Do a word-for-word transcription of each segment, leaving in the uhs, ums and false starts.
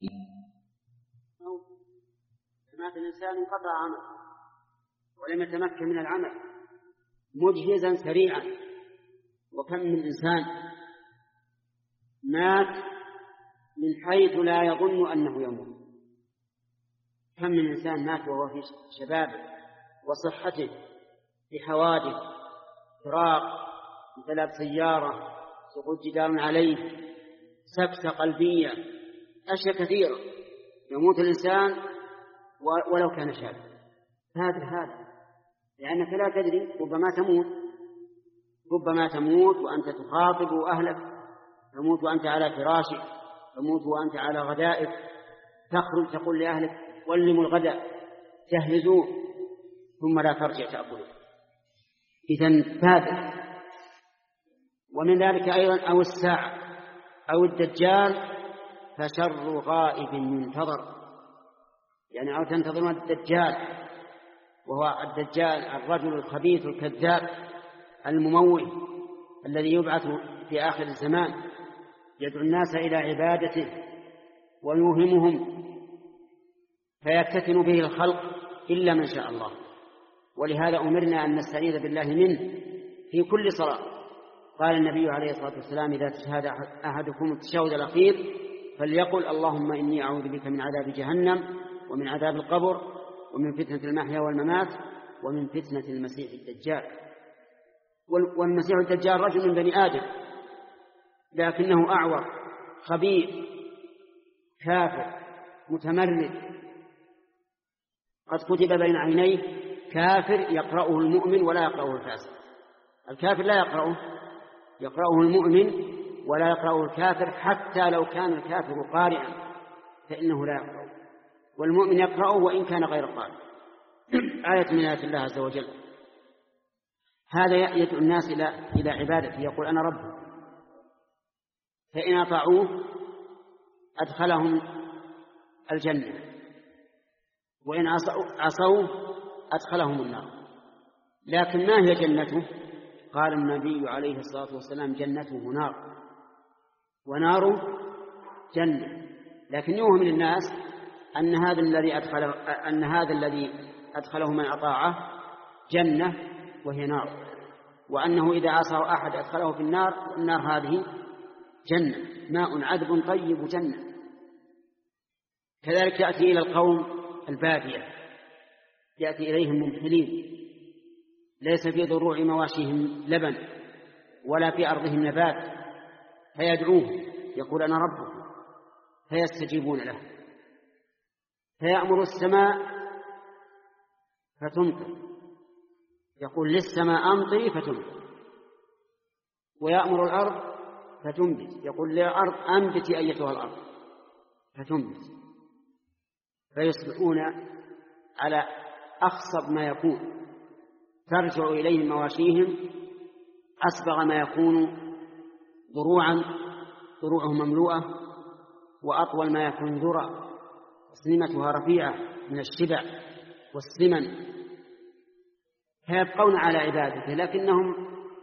مات الإنسان انقطع عمله ولم يتمكن من العمل مجهزا سريعا. وكم من إنسان مات من حيث لا يظن أنه يموت. كم من إنسان مات وهو في شبابه وصحته في حوادث فراق، انقلاب سيارة، سقوط جدار عليه، سكتة قلبية، أشياء كثيرة يموت الإنسان ولو كان شابا. هذا هذا لأنك لا تدري، ربما تموت ربما تموت وأنت تخاطب أهلك، تموت وأنت على فراشك، تموت وأنت على غدائك، تخرج تقول لأهلك ولموا الغداء جهزوه ثم لا ترجع تأكله. إذن فادح. ومن ذلك أيضا أو الساعة أو الدجال فشر غائب ينتظر، يعني أو تنتظرون الدجال، وهو الدجال الرجل الخبيث الكذاب المموه الذي يبعث في آخر الزمان يدعو الناس إلى عبادته ويوهمهم فيفتتن به الخلق إلا من شاء الله. ولهذا أمرنا أن نستعيذ بالله منه في كل صلاة. قال النبي عليه الصلاة والسلام إذا تشهد أحدكم التشهد الأخير فليقل اللهم إني أعوذ بك من عذاب جهنم ومن عذاب القبر ومن فتنة المحيا والممات ومن فتنة المسيح الدجال. والمسيح الدجال رجل من بني آدم لكنه أعور خبيث كافر متمرد، قد كتب بين عينيه كافر يقرأه المؤمن ولا يقرأه الفاسق. الكافر لا يقرأه، يقرأه المؤمن ولا يقرأه الكافر، حتى لو كان الكافر قارئا فإنه لا يقرأه، والمؤمن يقرأه وإن كان غير قارئ. آية من آيات الله عز وجل. هذا يدعو الناس إلى إلى عبادته، يقول أنا رب، فإن أطاعوه أدخلهم الجنة وإن عصوا أدخلهم النار. لكن ما هي جنته؟ قال النبي عليه الصلاة والسلام جنته نار وناره جنة. لكن يوهم الناس أن هذا الذي أدخله أن هذا الذي أدخله من أطاعه جنة وهي نار، وأنه إذا عصى أحد أدخله في النار، والنار هذه جنة، ماء عذب طيب جنة. كذلك يأتي إلى القوم البادية، يأتي إليهم ممثلين ليس في ضروع مواشيهم لبن ولا في أرضهم نبات، فيدعوه يقول أنا ربكم فيستجيبون له، فيأمر السماء فتمطر، يقول للسماء أمطري فتمطر، ويأمر الأرض فتنبت، يقول للأرض أنبتي أيتها الأرض فتنبت، فيصبحون على أخصب ما يكون، ترجع إليهم مواشيهم أسبغ ما يكون ضروعا، ضروعهم مملوءة، وأطول ما يكون ذرة، سنمتها رفيعة من الشبع والسمن، فيبقون على عبادته، لكنهم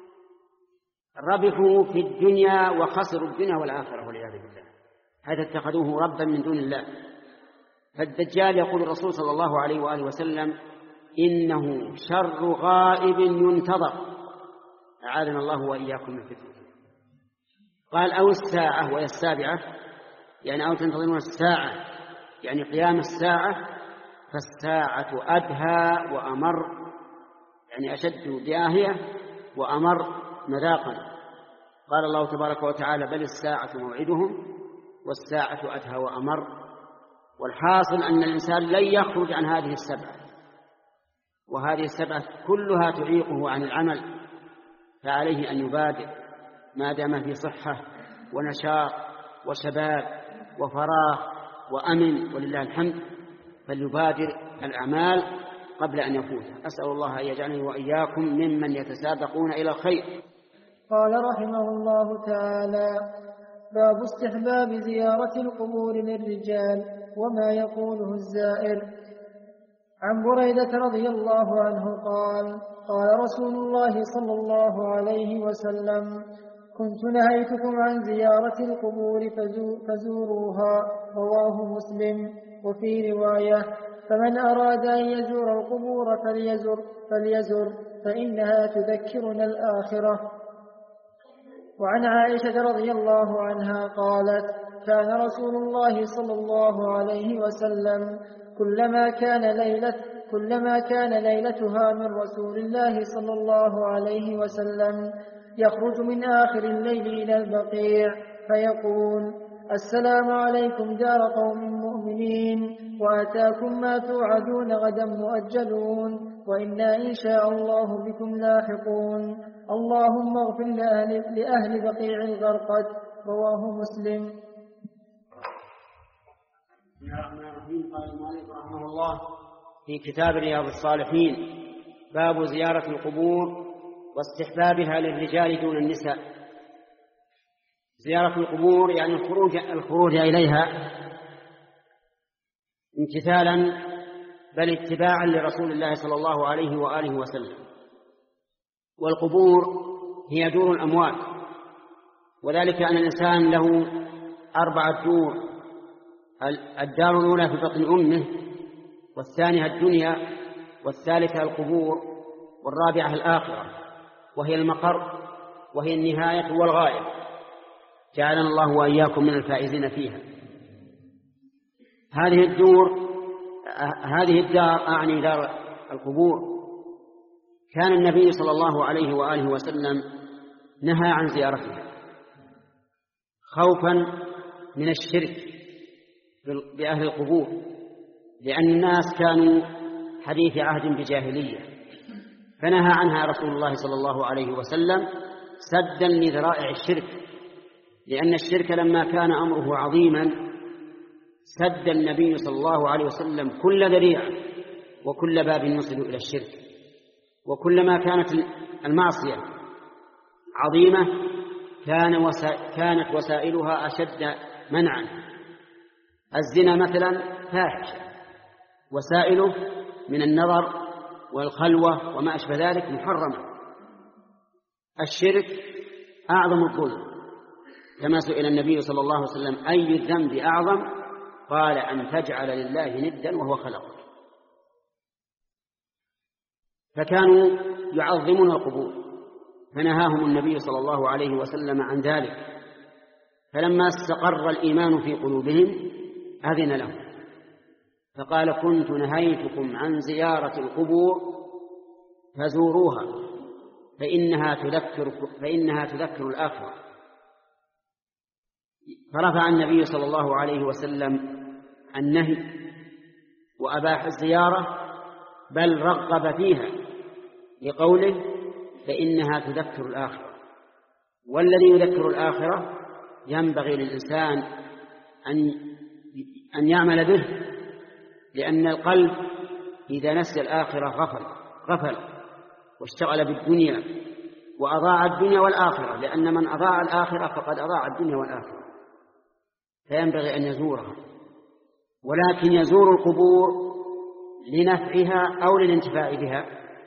ربحوا في الدنيا وخسروا الدنيا والآخرة والعياذ بالله. هذا اتخذوه ربا من دون الله. فالدجال يقول الرسول صلى الله عليه وآله وسلم إنه شر غائب ينتظر، أعاذنا الله وإياكم من فتنة. قال أو الساعة وهي السابعة، يعني أو تنتظرون الساعة يعني قيام الساعة، فالساعة أدهى وأمر، يعني أشد داهية وأمر مذاقا. قال الله تبارك وتعالى بل الساعة موعدهم والساعة أدهى وأمر. والحاصل أن الإنسان لن يخرج عن هذه السبعة، وهذه السبعة كلها تعيقه عن العمل، فعليه أن يبادر ما دام في صحة ونشاط وشباب وفراغ وأمن ولله الحمد، فليبادر الأعمال قبل أن يفوت. أسأل الله أن يجعلني وإياكم ممن يتسابقون إلى الخير. قال رحمه الله تعالى باب استحباب زيارة القبور للرجال وما يقوله الزائر. عن بريدة رضي الله عنه قال قال رسول الله صلى الله عليه وسلم كنت نهيتكم عن زيارة القبور فزوروها، رواه مسلم. وفي رواية: فمن أراد أن يزور القبور فليزر, فليزر فإنها تذكرنا الآخرة. وعن عائشة رضي الله عنها قالت: كان رسول الله صلى الله عليه وسلم كلما كان ليلة كلما كان ليلتها من رسول الله صلى الله عليه وسلم يخرج من آخر الليل إلى البقيع فيقول: السلام عليكم دار قوم مؤمنين، وأتاكم ما توعدون غدا مؤجلون، وإنا إن شاء الله بكم لاحقون، اللهم اغفر لأهل, لأهل بقيع الغرقد. رواه مسلم. بسم الله الرحمن الرحيم. قال المؤلف رحمه الله في كتاب رياض الصالحين: باب زيارة القبور واستحبابها للرجال دون النساء. زيارة القبور يعني الخروج, الخروج إليها امتثالا بل اتباعا لرسول الله صلى الله عليه وآله وسلم. والقبور هي دور الأموات، وذلك أن الإنسان له أربعة دور: الدار الأولى في بطن أمه، والثانية الدنيا، والثالثة القبور، والرابعة الآخرة وهي المقر وهي النهاية والغاية. جعلنا الله وإياكم من الفائزين فيها. هذه الدور هذه الدار أعني دار القبور، كان النبي صلى الله عليه وآله وسلم نهى عن زيارتها خوفا من الشرك بأهل القبور، لأن الناس كانوا حديث عهد بجاهلية، فنهى عنها رسول الله صلى الله عليه وسلم سدا لذرائع الشرك، لأن الشرك لما كان أمره عظيما سد النبي صلى الله عليه وسلم كل ذريعة وكل باب يوصل إلى الشرك. وكلما كانت المعصية عظيمة كان وسا... كانت وسائلها أشد منعا. الزنا مثلا فاحشة، وسائله من النظر والخلوة وما أشبه ذلك محرمة. الشرك أعظم الظلم، كما سئل النبي صلى الله عليه وسلم: أي الذنب أعظم؟ قال: أن تجعل لله ندا وهو خلقك. فكانوا يعظمون القبور، فنهاهم النبي صلى الله عليه وسلم عن ذلك. فلما استقر الإيمان في قلوبهم أذن لهم، فقال: كنت نهيتكم عن زيارة القبور فزوروها فإنها تذكر, فإنها تذكر الآخرة. فرفع النبي صلى الله عليه وسلم النهي وأباح الزيارة، بل رغب فيها لقوله: فإنها تذكر الآخرة. والذي يذكر الآخرة ينبغي للإنسان أن أن يعمل به، لأن القلب إذا نسي الآخرة غفل غفل واشتغل بالدنيا وأضاع الدنيا والآخرة، لأن من أضاع الآخرة فقد أضاع الدنيا والآخرة. فينبغي أن يزورها، ولكن يزور القبور لنفعها أو للانتفاع بها.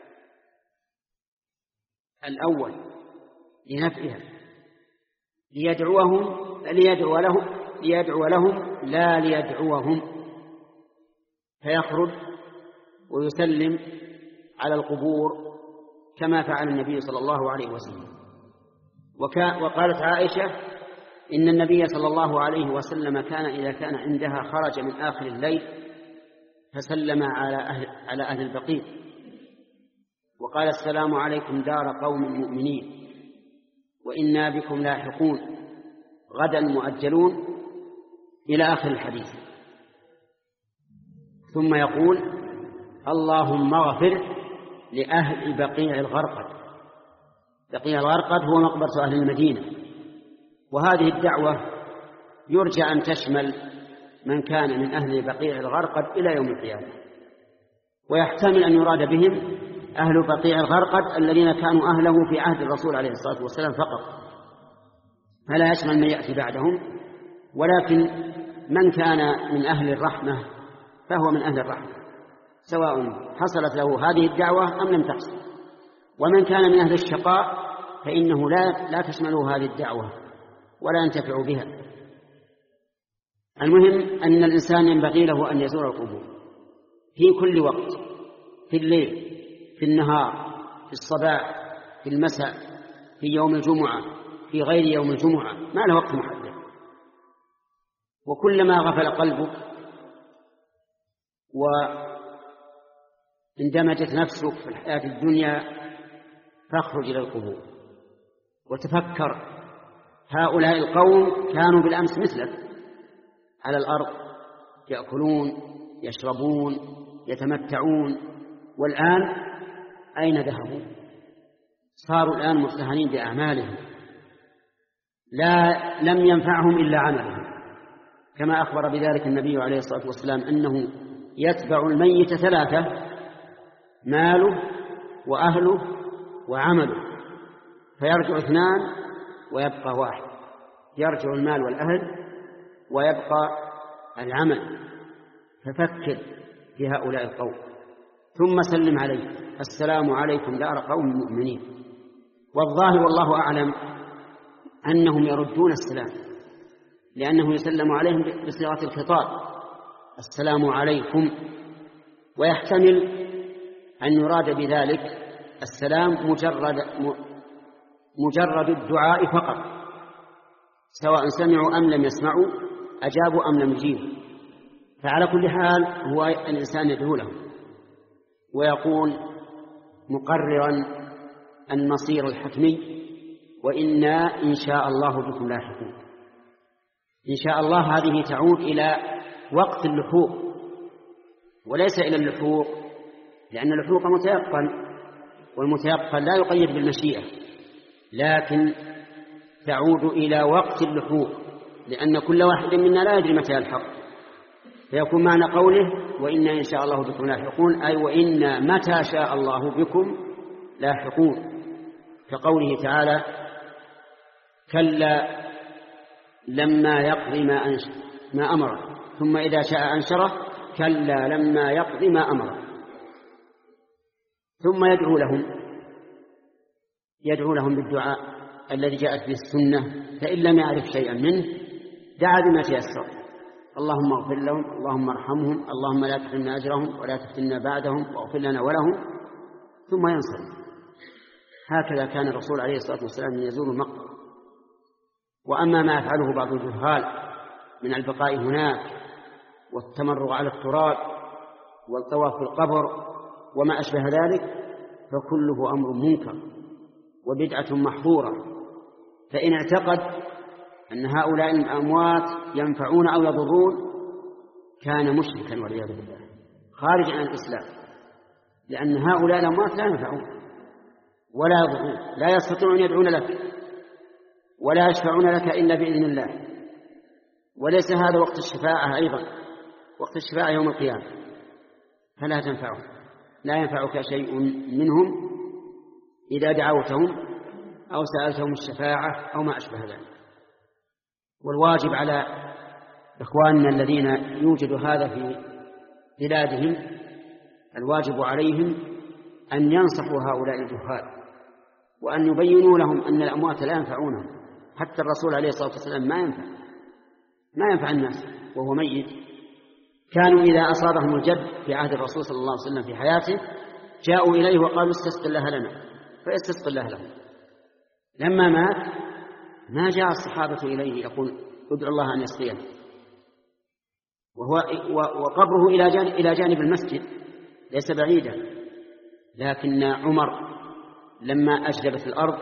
الأول لنفعها، ليدعوهم ليدعو لهم ليدعو لهم لا ليدعوهم، فيخرج ويسلم على القبور كما فعل النبي صلى الله عليه وسلم. وقالت عائشة: إن النبي صلى الله عليه وسلم كان إذا كان عندها خرج من آخر الليل فسلم على أهل, على أهل البقيع وقال: السلام عليكم دار قوم مؤمنين، وإنا بكم لاحقون، غدا مؤجلون، إلى آخر الحديث. ثم يقول: اللهم اغفر لأهل بقيع الغرقد. بقيع الغرقد هو مقبرة أهل المدينة، وهذه الدعوة يرجى أن تشمل من كان من أهل بقيع الغرقد إلى يوم القيامة، ويحتمل أن يراد بهم أهل بقيع الغرقد الذين كانوا أهله في عهد الرسول عليه الصلاة والسلام فقط، فلا يشمل من يأتي بعدهم. ولكن من كان من أهل الرحمة فهو من أهل الرحمة، سواء حصلت له هذه الدعوة أم لم تحصل. ومن كان من أهل الشقاء فإنه لا, لا تشمله هذه الدعوة ولا ينتفع بها. المهم أن الإنسان ينبغي له أن يزور القبور في كل وقت، في الليل، في النهار، في الصباح، في المساء، في يوم الجمعة، في غير يوم الجمعة، ما له وقت محدد. وكلما غفل قلبك واندمجت نفسك في الحياة الدنيا فاخرج إلى القبور وتفكر. هؤلاء القوم كانوا بالأمس مثلك على الأرض يأكلون يشربون يتمتعون، والآن أين ذهبوا؟ صاروا الآن مرتهنين بأعمالهم، لا لم ينفعهم إلا عملهم، كما أخبر بذلك النبي عليه الصلاة والسلام أنه يتبع الميت ثلاثة: ماله وأهله وعمله، فيرجع اثنان ويبقى واحد، يرجع المال والأهل ويبقى العمل. ففكر في هؤلاء القوم ثم سلم عليه: السلام عليكم دار قوم مؤمنين. والظاهر والله أعلم أنهم يردون السلام، لأنه يسلم عليهم بصيغة الخطاب: السلام عليكم، ويحتمل أن يراد بذلك السلام مجرد مجرد الدعاء فقط، سواء سمعوا أم لم يسمعوا، أجابوا أم لم يجيبوا. فعلى كل حال هو الإنسان يدعو له ويقول مقررا المصير الحتمي: وإنا إن شاء الله بكم لاحقون. إن شاء الله هذه تعود إلى وقت اللحوق وليس إلى اللحوق، لأن اللحوق متيقن، والمتيقن لا يقيد بالمشيئة، لكن تعود إلى وقت اللحوق، لأن كل واحد منا لا يدري متى يلحق. فيكون معنى قوله وإنا إن شاء الله بكم لاحقون أي وإنا متى شاء الله بكم لاحقون، كقوله تعالى: كلا لما يقضي ما, ما أمره ثم إذا شاء أنشره كلا لما يقضي ما أمره. ثم يدعو لهم يدعو لهم بالدعاء الذي جاءت به السنة، فإن لم يعرف شيئا منه دعا بما تيسر: اللهم اغفر لهم، اللهم ارحمهم، اللهم لا تحرمنا أجرهم ولا تفتنا بعدهم واغفر لنا ولهم، ثم ينصرف. هكذا كان الرسول عليه الصلاة والسلام يزور المقبرة. وأما ما يفعله بعض الجهال من البقاء هناك والتمرغ على التراب والطواف في القبر وما أشبه ذلك فكله أمر منكر وبدعة محظورة. فإن اعتقد أن هؤلاء الأموات ينفعون أو يضرون كان مشركا والعياذ بالله خارج عن الإسلام، لأن هؤلاء الأموات لا ينفعون ولا يضرون، لا يستطيعون يدعون لك ولا يشفعون لك إلا بإذن الله. وليس هذا وقت الشفاعة أيضا، وقت الشفاعة يوم القيامة، فلا تنفعهم، لا ينفعك شيء منهم إذا دعوتهم أو سألتهم الشفاعة أو ما أشبه ذلك. والواجب على إخواننا الذين يوجد هذا في بلادهم، الواجب عليهم أن ينصحوا هؤلاء الجهال وأن يبينوا لهم أن الأموات لا ينفعونهم. حتى الرسول عليه الصلاة والسلام ما ينفع ما ينفع الناس وهو ميت. كانوا إذا أصابهم الجد في عهد الرسول صلى الله عليه وسلم في حياته جاءوا إليه وقالوا استسق الله لنا، فيستسق الله لهم. لما مات ما جاء الصحابة إليه يقول ادعو الله أن يسقينا، وهو وقبره إلى جانب, إلى جانب المسجد ليس بعيدا. لكن عمر لما أجدبت الأرض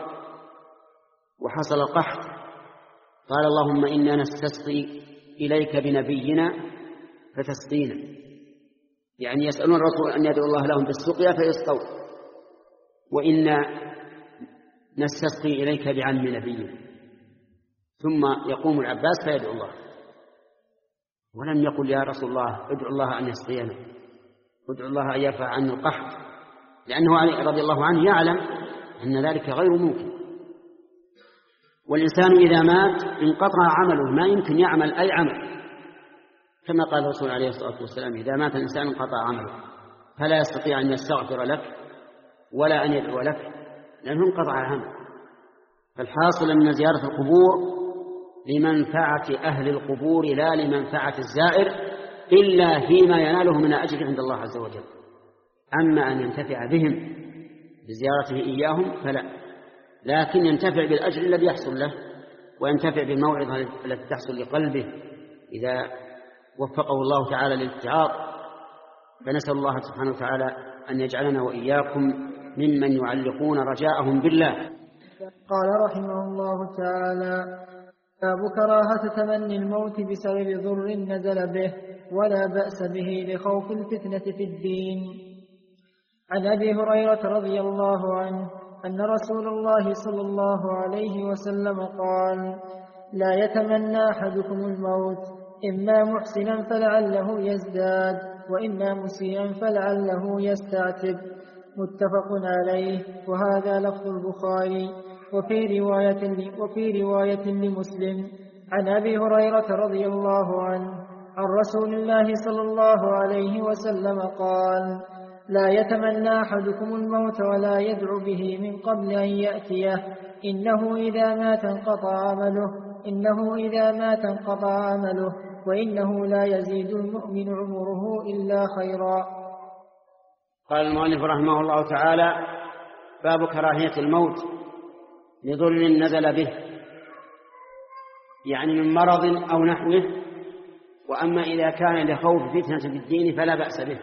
وحصل القحط قال اللهم إنا نستسقي إليك بنبينا فتسقينا، يعني يسألون الرسول أن يدعو الله لهم بالسقيا فيسقوا، وإنا نستسقي إليك بعم نبينا. ثم يقوم العباس فيدعو الله، ولم يقل يا رسول الله ادعو الله أن يسقينا، ادعو الله أن يرفع عنا القحط، لأنه علي رضي الله عنه يعلم أن ذلك غير ممكن. والإنسان إذا مات انقطع عمله، ما يمكن يعمل أي عمل، كما قال الرسول عليه الصلاة والسلام إذا مات الإنسان انقطع عمله، فلا يستطيع أن يستغفر لك ولا أن يدعو لك لأنه انقطع العمل. فالحاصل أن زيارة القبور لمنفعة أهل القبور لا لمنفعة الزائر إلا فيما يناله من أجر عند الله عز وجل. أما أن ينتفع بهم بزيارته إياهم فلا، لكن ينتفع بالأجر الذي يحصل له، وينتفع بالموعظة التي تحصل لقلبه إذا وفقه الله تعالى للاتعاظ. فنسأل الله سبحانه وتعالى أن يجعلنا وإياكم ممن يعلقون رجاءهم بالله. قال رحمه الله تعالى: باب كراهة تمني الموت بسبب ضر نزل به ولا بأس به لخوف الفتنة في الدين. عن أبي هريرة رضي الله عنه أن رسول الله صلى الله عليه وسلم قال: لا يتمنى أحدكم الموت، إما محسنا فلعله يزداد، وإما مسيئا فلعله يستعتب. متفق عليه، وهذا لفظ البخاري. وفي رواية, وفي رواية لمسلم عن أبي هريرة رضي الله عنه عن رسول الله صلى الله عليه وسلم قال: لا يتمنى أحدكم الموت ولا يدعو به من قبل أن يأتيه، إنه إذا مات انقطع عمله إنه إذا مات انقطع عمله وإنه لا يزيد المؤمن عمره إلا خيرا. قال المؤلف رحمه الله تعالى: باب كراهية الموت لضر نزل به، يعني من مرض أو نحوه. وأما إذا كان لخوف فتنة في الدين فلا بأس به.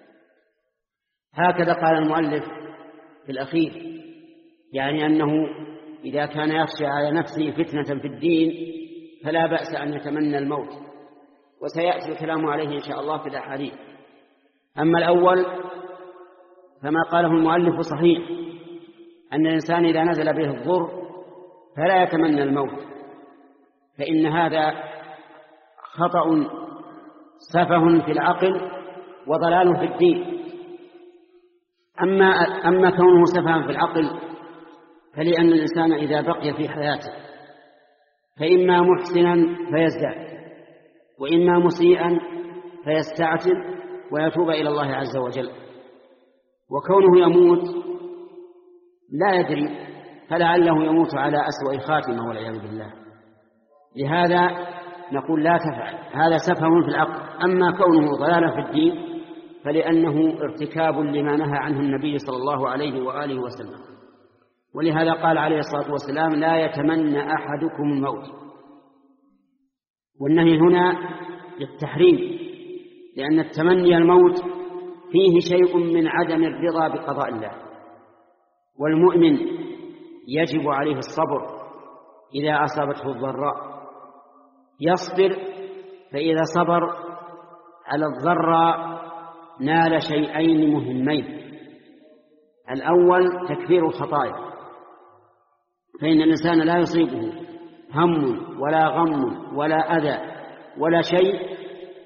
هكذا قال المؤلف في الأخير، يعني أنه إذا كان يخشى على نفسه فتنة في الدين فلا بأس أن يتمنى الموت، وسيأتي الكلام عليه إن شاء الله في الأحاديث. أما الأول فما قاله المؤلف صحيح، أن الإنسان إذا نزل به الضر فلا يتمنى الموت، فإن هذا خطأ سفه في العقل وضلال في الدين. أما, أما كونه سفها في العقل فلأن الإنسان إذا بقي في حياته فإما محسنا فيزداد، وإما مسيئا فيستعتب ويتوب إلى الله عز وجل. وكونه يموت لا يدري، فلعله يموت على أسوأ خاتمة والعياذ بالله. لهذا نقول لا تفعل، هذا سفه في العقل. أما كونه ضلالا في الدين فلأنه ارتكاب لما نهى عنه النبي صلى الله عليه وآله وسلم. ولهذا قال عليه الصلاة والسلام: لا يتمنى أحدكم الموت. والنهي هنا للتحريم، لأن التمني الموت فيه شيء من عدم الرضا بقضاء الله. والمؤمن يجب عليه الصبر إذا أصابته الضراء، يصبر، فإذا صبر على الضراء نال شيئين مهمين: الأول تكفير الخطايا، فإن الإنسان لا يصيبه هم ولا غم ولا أذى ولا شيء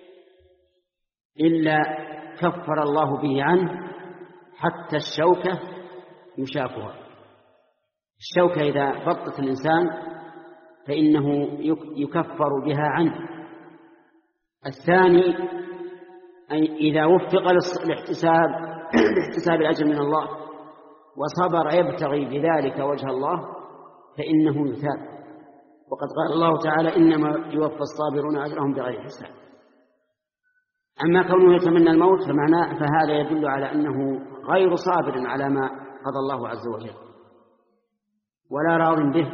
إلا كفر الله به عنه، حتى الشوكة يشاكها. الشوكة إذا بطت الإنسان فإنه يكفر بها عنه. الثاني إذا وفق الاحتساب لاحتساب الأجر من الله وصبر يبتغي بذلك وجه الله فإنه يثاب. وقد قال الله تعالى: إنما يوفى الصابرون أجرهم بغير حساب. أما كونه يتمنى الموت فمعناه فهذا يدل على أنه غير صابر على ما قضى الله عز وجل ولا راض به.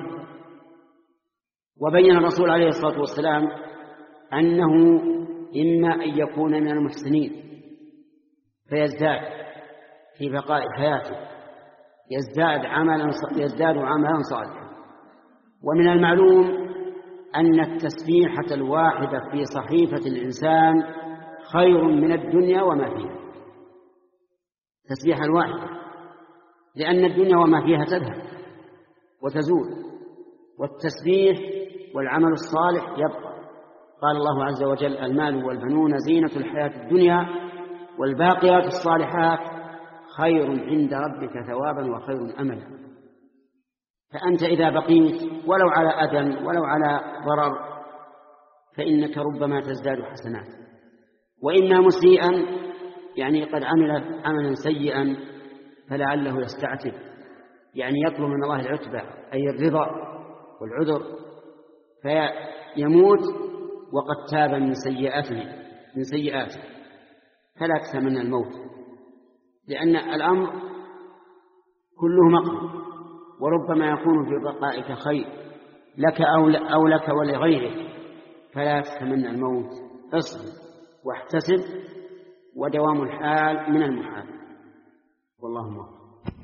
وبين الرسول عليه الصلاة والسلام أنه إما أن يكون من المحسنين فيزداد في بقاء حياته، يزداد عملا يزداد عملا صالحا. ومن المعلوم أن التسبيحة الواحدة في صحيفة الإنسان خير من الدنيا وما فيها. تسبيحة الواحدة، لأن الدنيا وما فيها تذهب وتزول، والتسبيح والعمل الصالح يبقى. قال الله عز وجل: المال والبنون زينة الحياة الدنيا والباقيات الصالحات خير عند ربك ثوابا وخير أملا. فأنت إذا بقيت ولو على أذى ولو على ضرر فإنك ربما تزداد حسنات. وإما مسيئا يعني قد عمل عملا سيئا فلعله يستعتب يعني يطلب من الله العتبى أي الرضا والعذر، فيموت وقد تاب من سيئاته من سيئاته فلا تتمنى الموت، لأن الأمر كله مقبول، وربما يكون في بقائك خير لك أو لك ولغيرك، فلا تتمنى الموت، اصبر واحتسب، ودوام الحال من المحال، والله موفق.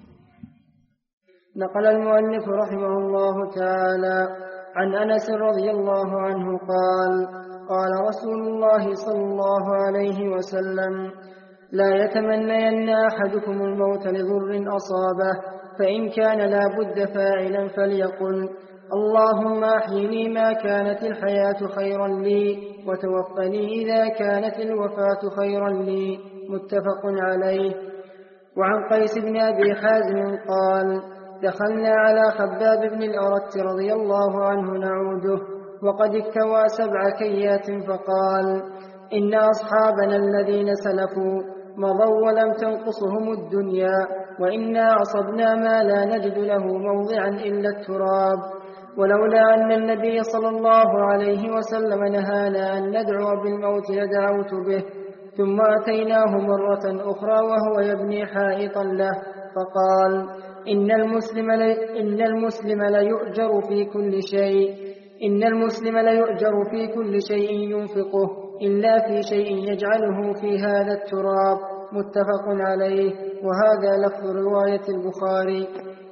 نقل المؤلف رحمه الله تعالى عن أنس رضي الله عنه قال: قال رسول الله صلى الله عليه وسلم: لا يتمنين أحدكم الموت لضر أصابه، فإن كان لا بد فاعلا فليقل: اللهم أحيني ما كانت الحياة خيرا لي، وتوفني إذا كانت الوفاة خيرا لي. متفق عليه. وعن قيس بن أبي حازم قال: دخلنا على خباب بن الأرت رضي الله عنه نعوده وقد اكتوى سبع كيات، فقال: إن أصحابنا الذين سلفوا مضوا ولم تنقصهم الدنيا، وإنا أصبنا ما لا نجد له موضعا إلا التراب، ولولا أن النبي صلى الله عليه وسلم نهانا أن ندعو بالموت لدعوت به. ثم أتيناه مرة أخرى وهو يبني حائطا له، فقال: إن المسلم إن المسلم ليؤجر في كل شيء إن المسلم ليؤجر في كل شيء ينفقه إلا في شيء يجعله في هذا التراب. متفق عليه. وهذا لفظ رواية البخاري.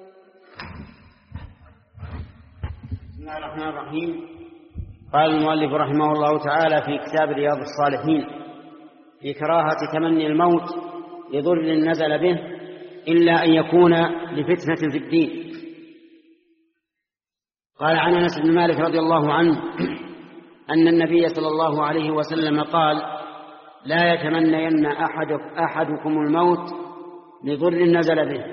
بسم الله الرحمن الرحيم. قال المؤلف رحمه الله تعالى في كتاب رياض الصالحين في كراهة تمني الموت لضر نزل به إلا أن يكون لفتنة في الدين. قال عن أنس بن مالك رضي الله عنه أن النبي صلى الله عليه وسلم قال: لا يتمنين أحد أحدكم الموت لضر نزل به،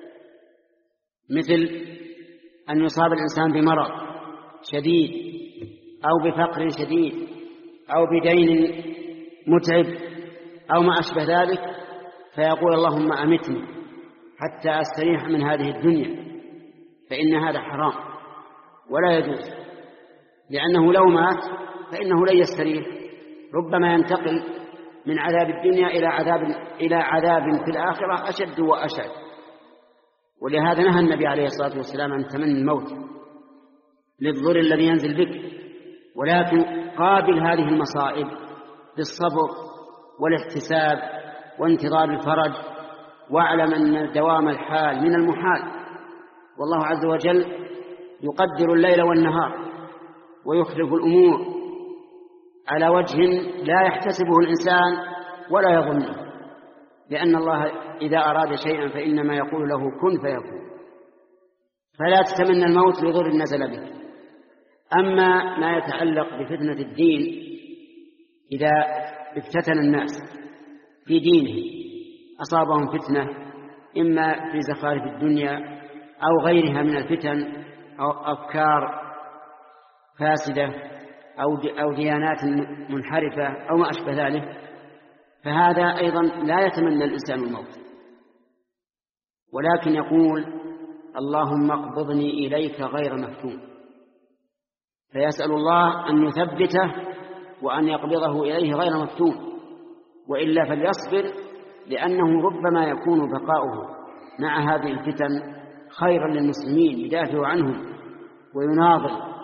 مثل أن يصاب الإنسان بمرض شديد أو بفقر شديد أو بدين متعب أو ما أشبه ذلك، فيقول: اللهم أمتني حتى أستريح من هذه الدنيا، فإن هذا حرام ولا يجوز، لأنه لو مات فإنه لن يستريح، ربما ينتقل من عذاب الدنيا إلى عذاب إلى عذاب في الآخرة أشد وأشد. ولهذا نهى النبي عليه الصلاة والسلام عن تمني الموت للضر الذي ينزل بك، ولكن قابل هذه المصائب بالصبر والاحتساب وانتظار الفرج، واعلم أن دوام الحال من المحال، والله عز وجل يقدر الليل والنهار ويخلف الأمور على وجه لا يحتسبه الإنسان ولا يظنه، لأن الله إذا أراد شيئا فإنما يقول له كن فيكون. فلا تتمنى الموت لضر نزل به. أما ما يتعلق بفتنة الدين، إذا افتتن الناس في دينه أصابهم فتنة إما في زخارف الدنيا أو غيرها من الفتن أو أفكار فاسدة أو ديانات منحرفة أو ما أشبه ذلك، فهذا أيضا لا يتمنى الإنسان الموت، ولكن يقول: اللهم اقبضني إليك غير مفتون، فيسأل الله أن يثبته وأن يقبضه إليه غير مفتون، وإلا فليصبر، لأنه ربما يكون بقاؤه مع هذه الفتن خيرا للمسلمين، يدافع عنهم ويناضل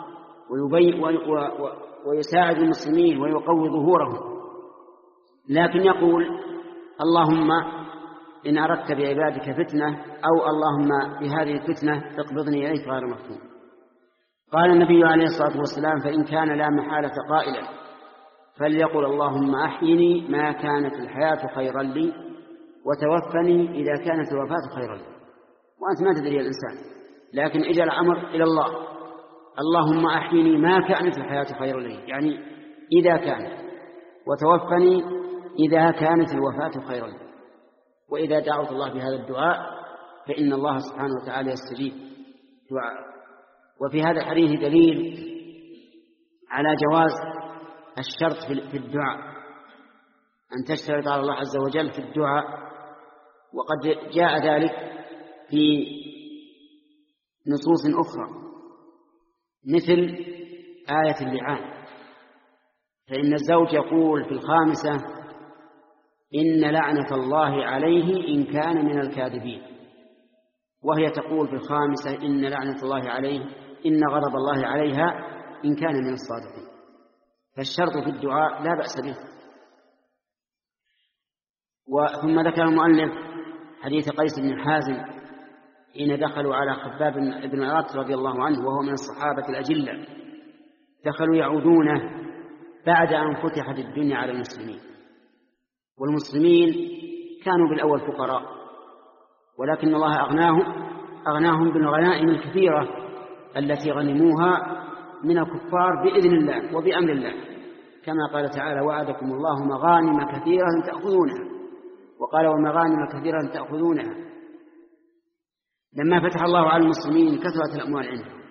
ويساعد المسلمين ويقوي ظهورهم. لكن يقول: اللهم إن أردت بعبادك فتنة، أو اللهم بهذه الفتنة اقبضني إليك غير مفتون. قال النبي عليه الصلاة والسلام: فإن كان لا محالة قائلا فليقل: اللهم أحيني ما كانت الحياة خيرا لي، وتوفني إذا كانت الوفاة خيرا لي. وأنت ما تدري الإنسان، لكن اجعل الأمر إلى الله: اللهم أحيني ما كانت الحياة خيرا لي، يعني إذا كانت، وتوفني إذا كانت الوفاة خيرا لي. وإذا دعوت الله بهذا الدعاء فإن الله سبحانه وتعالى يستجيب دعاء. وفي هذا الحديث دليل على جواز الشرط في الدعاء، أن تشترط على الله عز وجل في الدعاء، وقد جاء ذلك في نصوص أخرى مثل آية اللعان، فإن الزوج يقول في الخامسة إن لعنة الله عليه إن كان من الكاذبين، وهي تقول في الخامسة إن لعنة الله عليه إن غضب الله عليها إن كان من الصادقين. فالشرط في الدعاء لا بأس به. ثم ذكر المؤلف حديث قيس بن حازم حين دخلوا على خباب بن الأرت رضي الله عنه وهو من الصحابة الأجلة، دخلوا يعودونه بعد أن فتحت الدنيا على المسلمين، والمسلمين كانوا بالأول فقراء، ولكن الله أغناهم أغناهم بالغنائم الكثيرة التي غنموها من الكفار بإذن الله وبأمر الله، كما قال تعالى وعدكم الله مغانم كثيرة تأخذونها، وقال ومغانم كثيرة تأخذونها. لما فتح الله على المسلمين كثرت الأموال عندهم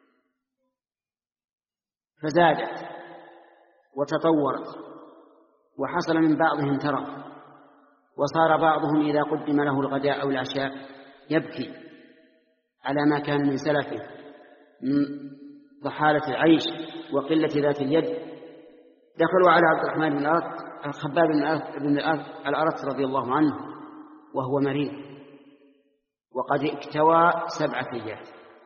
فزادت وتطورت، وحصل من بعضهم ترف، وصار بعضهم إذا قدم له الغداء أو العشاء يبكي على ما كان من سلفه من ضحالة العيش وقلة ذات اليد. دخلوا على عبد الرحمن بن الأرت الخباب بن الأرت رضي الله عنه وهو مريض وقد اكتوى سبعة أيام،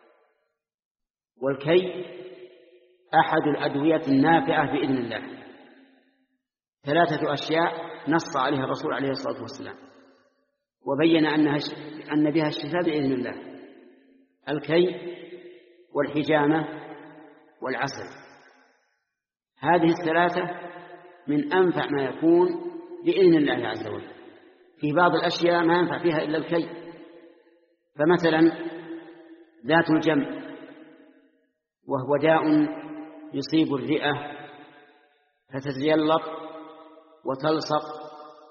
والكي أحد الأدوية النافعة بإذن الله، ثلاثة أشياء نص عليها الرسول عليه الصلاة والسلام وبين أنها أن بها الشفاء بإذن الله: الكي والحجامة والعسل. هذه الثلاثة من أنفع ما يكون بإذن الله عز وجل. في بعض الأشياء ما ينفع فيها إلا الكي، فمثلا ذات الجنب وهو داء يصيب الرئة فتتجلط وتلصق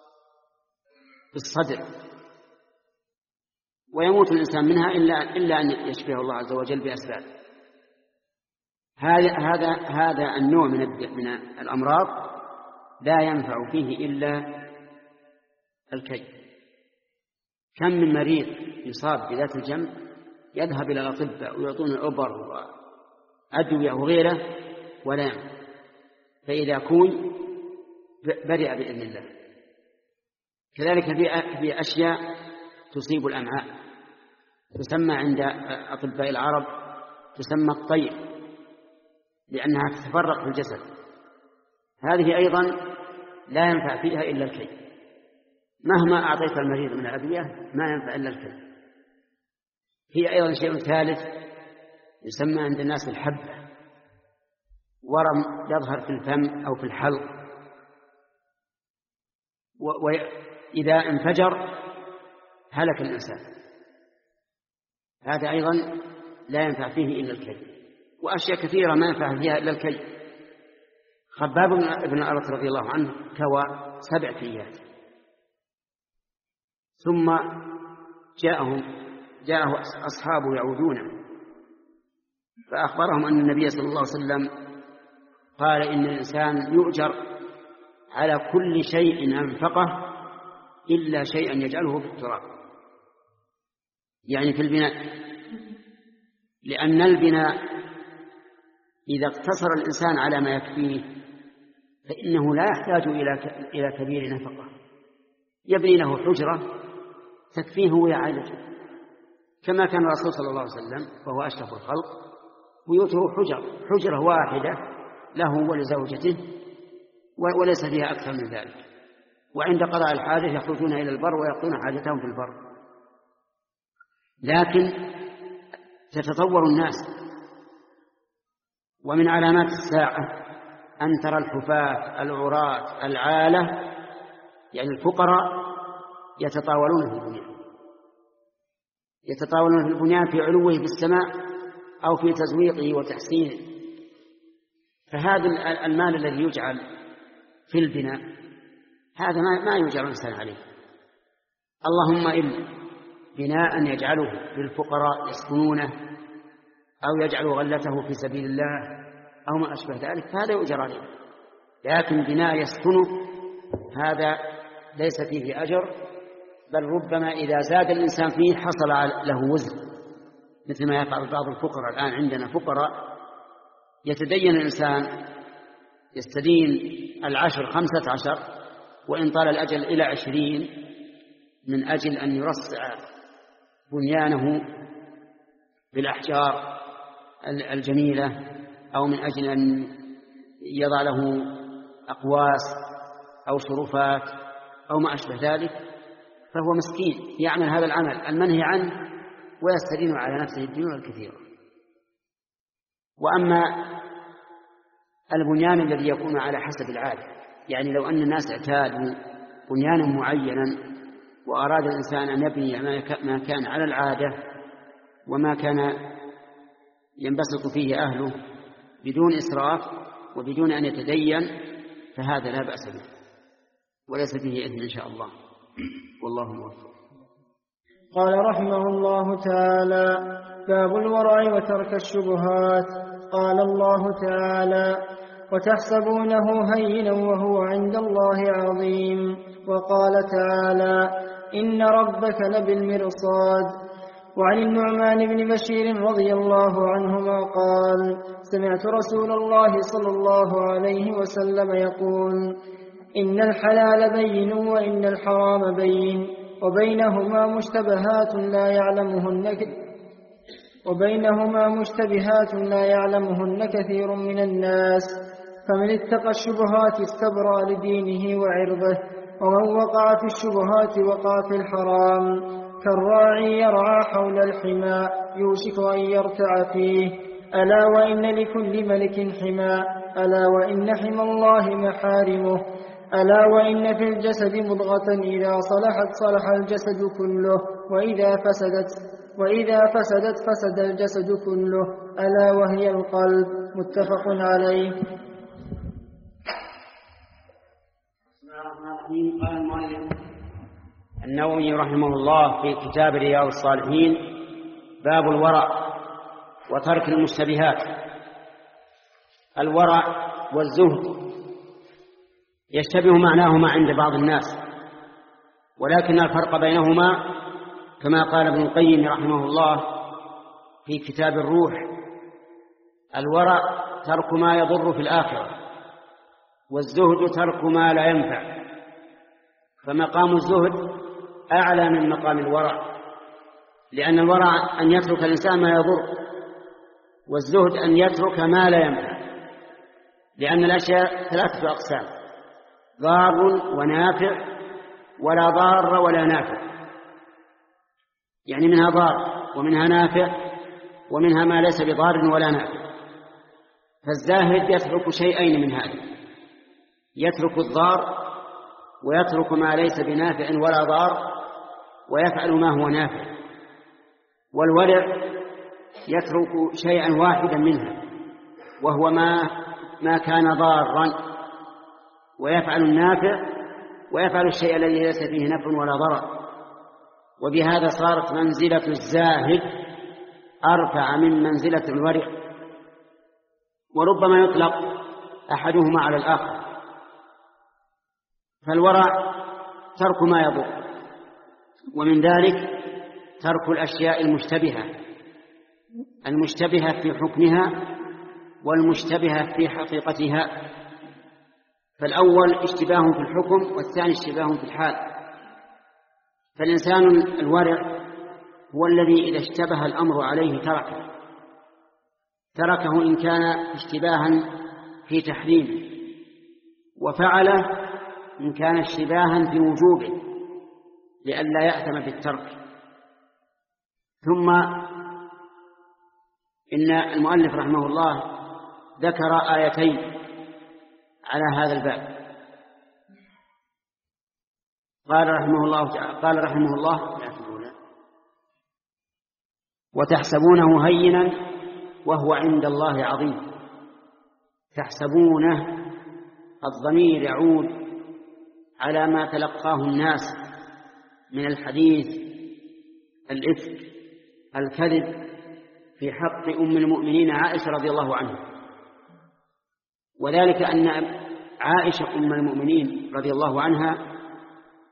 بالصدر ويموت الإنسان منها إلا, إلا أن يشفيه الله عز وجل بأسباب. هذا هذا هذا النوع من من الأمراض لا ينفع فيه إلا الكي. كم من مريض يصاب بذات الجنب يذهب إلى الأطباء ويعطون الأبر وأدوية وغيره ولا ينفع، فإذا كون برئ بإذن الله. كذلك في أشياء تصيب الأمعاء تسمى عند أطباء العرب تسمى الطير، لأنها تتفرق في الجسد. هذه أيضا لا ينفع فيها إلا الكي. مهما أعطيت المريض من الأدوية ما ينفع إلا الكي. هي أيضا شيء ثالث يسمى عند الناس الحبة، ورم يظهر في الفم أو في الحلق، وإذا انفجر هلك الإنسان. هذا أيضا لا ينفع فيه إلا الكي. وأشياء كثيرة ما ينفع فيها إلا الكي. خباب بن الأرت رضي الله عنه كوى سبع كيات، ثم جاءهم جاءه أصحابه يعودون فأخبرهم أن النبي صلى الله عليه وسلم قال إن الإنسان يؤجر على كل شيء أنفقه إلا شيئا يجعله في التراب، يعني في البناء، لأن البناء إذا اقتصر الإنسان على ما يكفيه فإنه لا يحتاج إلى كبير نفقة، يبني له حجرة تكفيه ويعالجه، كما كان الرسول صلى الله عليه وسلم وهو أشرف الخلق بيوته حجر حجرة واحدة له ولزوجته وليس فيها أكثر من ذلك، وعند قضاء الحاجة يخرجون إلى البر ويقضون حاجتهم في البر. لكن تتطور الناس، ومن علامات الساعة أن ترى الحفاة العراة العالة يعني الفقراء يتطاولون في البنيان يتطاولون في البنيان في علوه في السماء أو في تزويقه وتحسينه. فهذا المال الذي يجعل في البناء هذا ما يجعل الإنسان عليه، اللهم إلا بناء يجعله للفقراء يسكنونه أو يجعل غلته في سبيل الله أو ما أشبه ذلك فهذا يؤجر عليه. لكن بناء يسكنه هذا ليس فيه أجر، بل ربما إذا زاد الإنسان فيه حصل له وزن مثل ما يفعل بعض الفقراء. الآن عندنا فقراء يتدين الإنسان يستدين العشر خمسة عشر وإن طال الأجل إلى عشرين من أجل أن يرصع بنيانه بالأحجار الجميلة، أو من أجل أن يضع له أقواس أو شرفات أو ما أشبه ذلك، فهو مسكين يعمل هذا العمل المنهي عنه ويستدين على نفسه الديون الكثيرة. وأما البنيان الذي يكون على حسب العادة، يعني لو أن الناس اعتادوا بنيانا معينا وأراد الإنسان أن يبني ما كان على العادة وما كان ينبسط فيه أهله بدون إسراف وبدون أن يتدين، فهذا لا بأس به وليس فيه إثم إن شاء الله، والله موفق. قال رحمه الله تعالى: باب الورع وترك الشبهات. قال الله تعالى: وتحسبونه هينا وهو عند الله عظيم. وقال تعالى: إن ربك لبالمرصاد. وعن النعمان بن بشير رضي الله عنهما قال: سمعت رسول الله صلى الله عليه وسلم يقول: إن الحلال بين وإن الحرام بين وبينهما مشتبهات لا يعلمهن وبينهما مشتبهات لا يعلمهن كثير من الناس، فمن اتقى الشبهات استبرأ لدينه وعرضه، ومن وقع في الشبهات وقع في الحرام، كالراعي يرعى حول الحمى يوشك أن يرتع فيه. ألا وإن لكل ملك حمى، ألا وإن حمى الله محارمه، ألا وإن في الجسد مضغة إذا صلحت صلح الجسد كله، وإذا فسدت وإذا فسدت فسد الجسد كله، ألا وهي القلب. متفق عليه. قال المؤلف النووي رحمه الله في كتاب رياض الصالحين: باب الورع وترك المشتبهات. الورع والزهد يشتبه معناهما عند بعض الناس، ولكن الفرق بينهما كما قال ابن القيم رحمه الله في كتاب الروح: الورع ترك ما يضر في الآخرة، والزهد ترك ما لا ينفع. فمقام الزهد أعلى من مقام الورع، لأن الورع أن يترك الإنسان ما يضر، والزهد أن يترك ما لا ينفع، لأن الأشياء ثلاثة أقسام: ضار ونافع، ولا ضار ولا نافع، يعني منها ضار ومنها نافع ومنها ما ليس بضار ولا نافع. فالزاهد يترك شيئين من هذا: يترك الضار ويترك ما ليس بنافع ولا ضار ويفعل ما هو نافع. والورع يترك شيئا واحدا منها وهو ما ما كان ضارا، ويفعل النافع ويفعل الشيء الذي ليس فيه نفع ولا ضرر. وبهذا صارت منزلة الزاهد أرفع من منزلة الورع، وربما يطلق أحدهما على الآخر. فالورع ترك ما يضر، ومن ذلك ترك الأشياء المشتبهة المشتبهة في حكمها والمشتبهة في حقيقتها. فالأول اشتباه في الحكم، والثاني اشتباه في الحال. فالإنسان الورع هو الذي إذا اشتبه الأمر عليه تركه تركه إن كان اشتباها في تحريمه، وفعله إن كان اشتباها في وجوبه لئلا يأثم بالترك. ثم إن المؤلف رحمه الله ذكر آيتين على هذا الباب. قال رحمه الله تعالى قال رحمه الله: وتحسبونه هينا وهو عند الله عظيم. تحسبونه الضمير يعود على ما تلقاه الناس من الحديث الإفك الكذب في حق أم المؤمنين عائشة رضي الله عنها، وذلك أن عائشة أم المؤمنين رضي الله عنها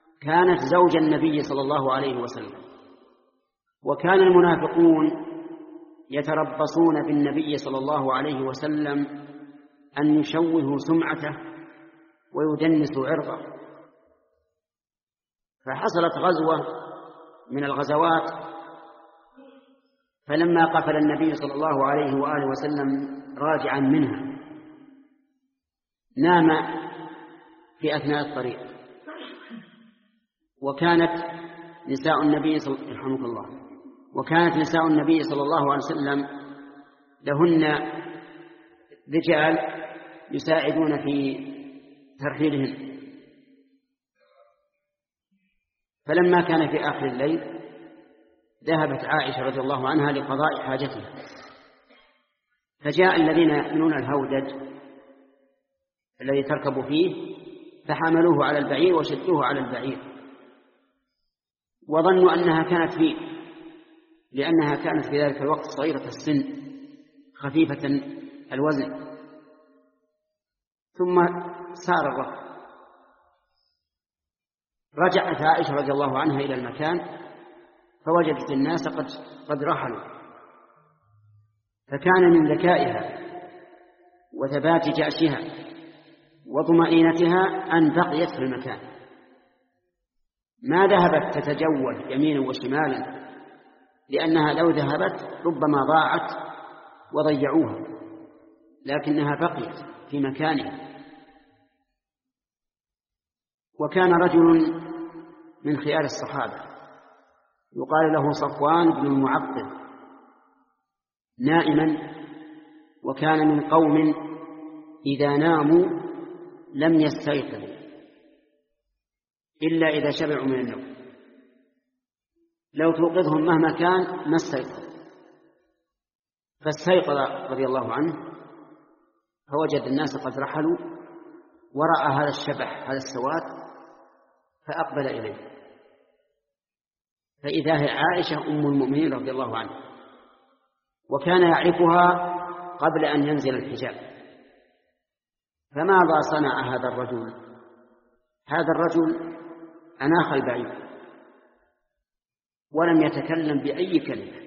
كانت زوج النبي صلى الله عليه وسلم، وكان المنافقون يتربصون بالنبي صلى الله عليه وسلم أن يشوهوا سمعته ويدنسوا عرضه. فحصلت غزوة من الغزوات، فلما قفل النبي صلى الله عليه وآله وسلم راجعا منها نام في أثناء الطريق، وكانت نساء النبي صلى رحمه الله وكانت نساء النبي صلى الله عليه وسلم لهن رجال يساعدون في ترحيلهن. فلما كان في آخر الليل ذهبت عائشة رضي الله عنها لقضاء حاجتها، فجاء الذين يحملون الهودج الذي تركب فيه فحملوه على البعير وشدوه على البعير، وظنوا أنها كانت فيه، لأنها كانت في ذلك الوقت صغيرة السن خفيفة الوزن. ثم سار الركب، رجعت عائشة رضي الله عنها إلى المكان فوجدت الناس قد, قد رحلوا، فكان من ذكائها وثبات جأشها وطمأنينتها أن بقيت في المكان، ما ذهبت تتجول يمينا وشمالا، لأنها لو ذهبت ربما ضاعت وضيعوها، لكنها بقيت في مكانها. وكان رجل من خيار الصحابة يقال له صفوان بن المعطل نائما، وكان من قوم إذا ناموا لم يستيقظوا إلا إذا شبعوا من النوم، لو توقظهم مهما كان ما استيقظوا. فاستيقظ رضي الله عنه فوجد الناس قد رحلوا، ورأى هذا الشبح هذا السواد فأقبل إليه، فإذا هي عائشة أم المؤمنين رضي الله عنها، وكان يعرفها قبل أن ينزل الحجاب. فماذا صنع هذا الرجل؟ هذا الرجل أناخ البعير ولم يتكلم بأي كلمة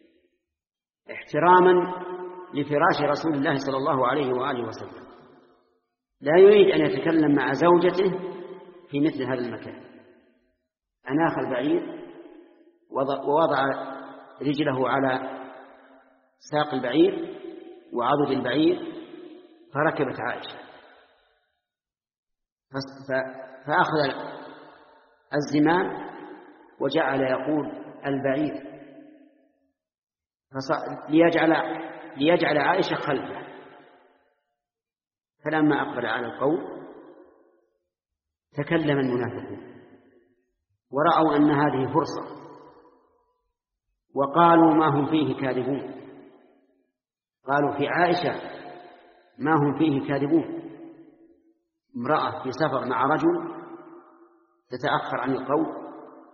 احتراما لفراش رسول الله صلى الله عليه وآله وسلم، لا يريد أن يتكلم مع زوجته في مثل هذا المكان. أناخ البعير ووضع رجله على ساق البعير وعضد البعير، فركبت عائشة فأخذ الزمام وجعل يقول البعير ليجعل, ليجعل عائشة خلفه. فلما أقبل على القوم تكلم المنافقون ورأوا أن هذه فرصة، وقالوا ما هم فيه كاذبون، قالوا في عائشة ما هم فيه كاذبون، امرأة في سفر مع رجل تتأخر عن القول.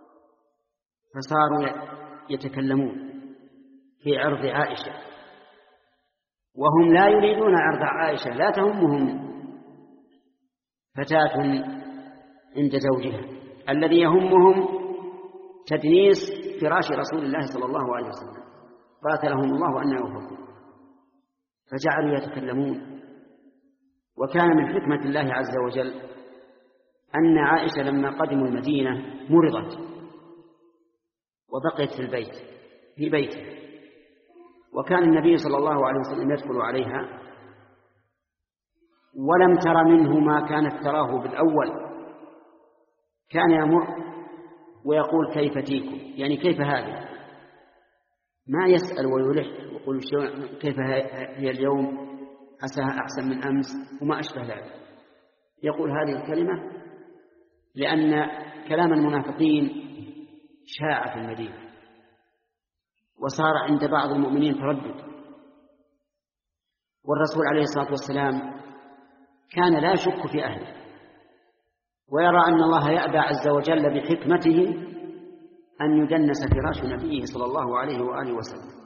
فصاروا يتكلمون في عرض عائشة وهم لا يريدون عرض عائشة، لا تهمهم فتاة عند زوجها، الذي يهمهم تدنيس فراش رسول الله صلى الله عليه وسلم، قاتلهم الله أن يوفقون. فجعلوا يتكلمون. وكان من حكمة الله عز وجل أن عائشة لما قدموا المدينة مرضت وبقيت في البيت في بيته، وكان النبي صلى الله عليه وسلم يدخل عليها ولم تر منه ما كانت تراه بالأول، كان يمر ويقول كيف تيكم، يعني كيف هذه، ما يسأل ويلح ويقول كيف هي اليوم، عساها أحسن من أمس وما أشبه ذلك. يقول هذه الكلمة لأن كلام المنافقين شاع في المدينة وصار عند بعض المؤمنين تردد. والرسول عليه الصلاة والسلام كان لا يشك في أهله، ويرى أن الله يأبى عز وجل بحكمته أن يدنس فراش نبيه صلى الله عليه وآله وسلم،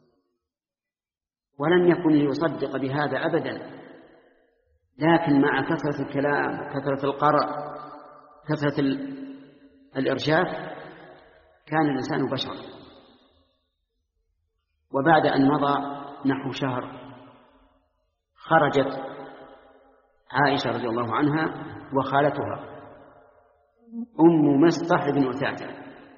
ولم يكن ليصدق بهذا أبدا. لكن مع كثرة الكلام كثرة القرأ كثرة الإرشاد كان الإنسان بشرا، وبعد أن مضى نحو شهر خرجت عائشة رضي الله عنها وخالتها أم مصطح بن أثاثة،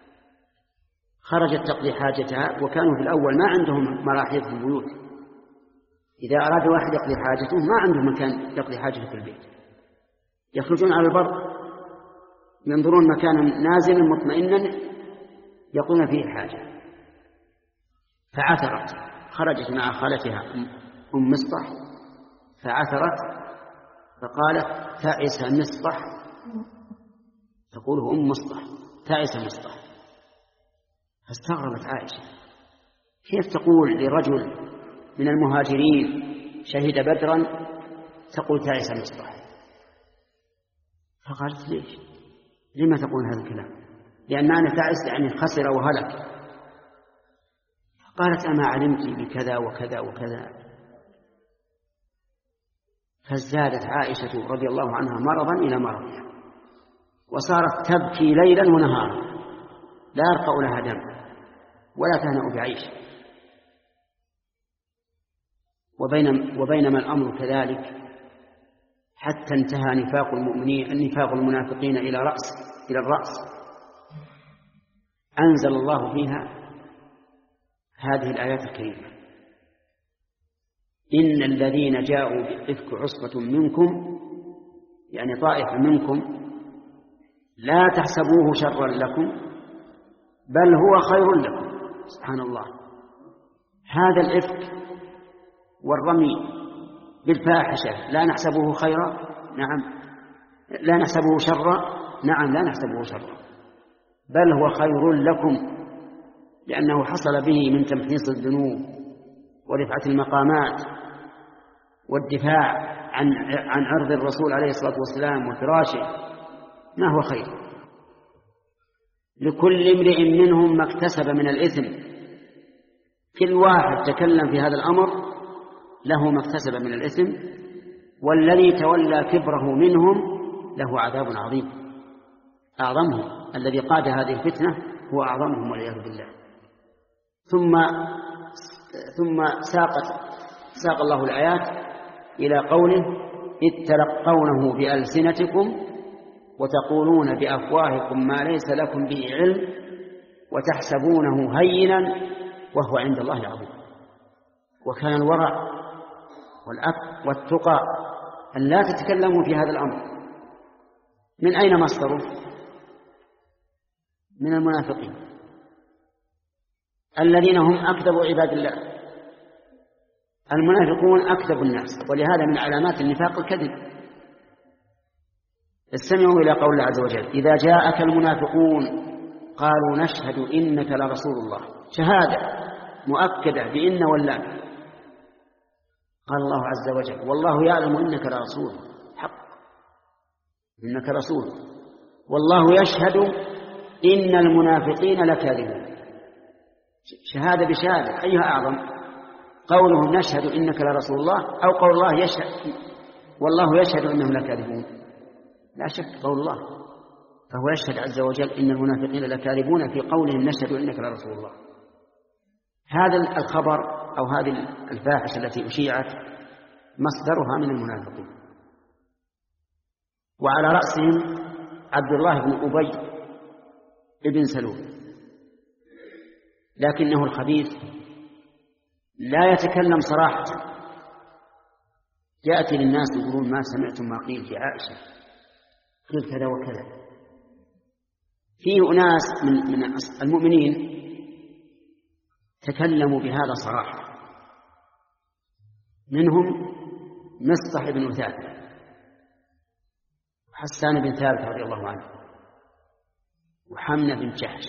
خرجت تقضي حاجتها، وكانوا في الأول ما عندهم مراحيض في البيوت، إذا أراد واحد يقضي حاجته ما عنده مكان يقضي حاجته في البيت، يخرجون على البر ينظرون مكانا نازلا مطمئنا يقضون فيه حاجة. فعثرت، خرجت مع خالتها أم مصطح فعثرت فقالت تعس مصطح، تقوله أم مصطح تعس مصطح. فاستغربت عائشة كيف تقول لرجل من المهاجرين شهد بدرا تقول تعس مصطح؟ فقالت ليش؟ لما تقول هذا الكلام؟ لأن معنى تعس يعني خسر وهلك. قالت أما علمت بكذا وكذا وكذا؟ فازدادت عائشة رضي الله عنها مرضا إلى مرضها، وصارت تبكي ليلا ونهارا لا يرقى لها دم ولا تهنأ بعيش. وبينما الأمر كذلك حتى انتهى نفاق المؤمنين النفاق المنافقين إلى رأس إلى الرأس، أنزل الله فيها هذه الآيات الكريمة: إن الذين جاءوا بالإفك عصبة منكم، يعني طائفة منكم، لا تحسبوه شرا لكم بل هو خير لكم. سبحان الله، هذا الإفك والرمي بالفاحشة لا نحسبه خيرا؟ نعم. لا نحسبه شرا؟ نعم لا نحسبه شرا، بل هو خير لكم، لأنه حصل به من تمحيص الذنوب ورفعة المقامات والدفاع عن عن عرض الرسول عليه الصلاة والسلام وفراشه. ما هو خير؟ لكل امرئ منهم ما اكتسب من الإثم، كل واحد تكلم في هذا الأمر له ما اكتسب من الإثم، والذي تولى كبره منهم له عذاب عظيم. أعظمهم الذي قاد هذه الفتنة هو أعظمهم والعياذ بالله. ثم ثم ساقت ساق الله الآيات إلى قوله: إذ تلقونه بألسنتكم وتقولون بأفواهكم ما ليس لكم به علم وتحسبونه هينا وهو عند الله عظيم. وكان الورع والتقى أن لا تتكلموا في هذا الأمر. من أين مصدره؟ من المنافقين الذين هم أكذب عباد الله. المنافقون أكذب الناس، ولهذا من علامات النفاق الكذب. استمعوا إلى قول الله عز وجل: إذا جاءك المنافقون قالوا نشهد إنك لرسول الله. شهادة مؤكدة بإن واللام. قال الله عز وجل: والله يعلم إنك لرسول حق، إنك رسول، والله يشهد إن المنافقين لكاذبون. شهادة بشهادة، أيها أعظم؟ قولهم نشهد إنك لرسول الله، أو قول الله يشهد والله يشهد إنهم لكاذبون؟ لا شك قول الله، فهو يشهد عز وجل إن المنافقين لكاذبون في قولهم نشهد إنك لرسول الله. هذا الخبر أو هذه الفاحشة التي أشيعت مصدرها من المنافقين، وعلى رأسهم عبد الله بن أبي بن سلول، لكنه الخبيث لا يتكلم صراحة، يأتي للناس يقولون ما سمعتم ما قيل في عائشة، قيل كذا وكذا. فيه أناس من, من المؤمنين تكلموا بهذا صراحة، منهم مصطح بن أثاثة وحسان بن ثابت رضي الله عنه وحمنة بن جحش،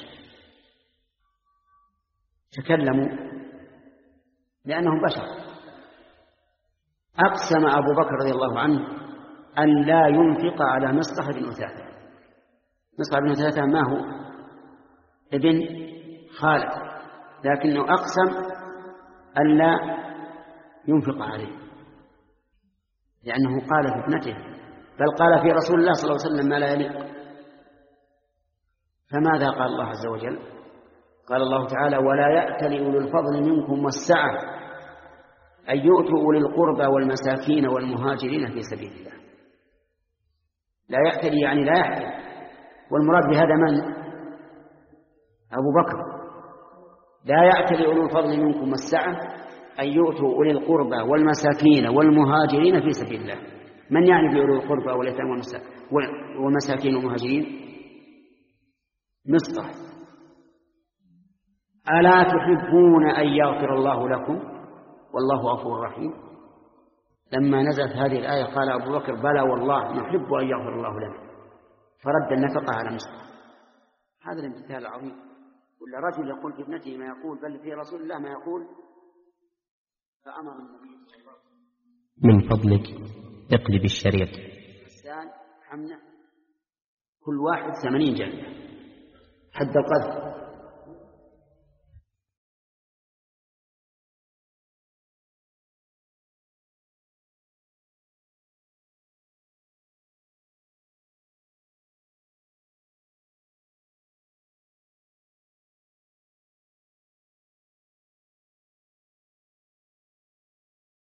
تكلموا لأنهم بشر. أقسم أبو بكر رضي الله عنه أن لا ينفق على مصطح بن أثاثة. مصطح بن أثاثة ما هو؟ ابن خالد، لكنه أقسم أن لا ينفق عليه، لأنه قال في ابنته، بل قال في رسول الله صلى الله عليه وسلم ما لا يليق. فماذا قال الله عز وجل؟ قال الله تعالى ولا يأتل أولو الفضل منكم والسعة أن يؤتوا أولي القربى والمساكين والمهاجرين في سبيل الله. لا يأتل يعني لا يحتل، والمراد بهذا من؟ أبو بكر. لا يأتل أولو الفضل منكم والسعة أن يؤتوا أولي القربى والمساكين والمهاجرين في سبيل الله. من يعني بأولي القربى واليتامى والمساكين والمهاجرين؟ مصطح. ألا تحبون أن يغفر الله لكم والله غفور رحيم؟ لما نزلت هذه الآية قال أبو بكر بلى والله نحب أن يغفر الله لنا، فرد النفقة على مصطح. هذا الامتثال العظيم. ولا رجل يقول في ابنته ما يقول بل في رسول الله ما يقول، فأمر النبي صلى الله عليه وسلم من فضلك اقلب الشريط السال حمنا كل واحد ثمانين جلدة حد القذف.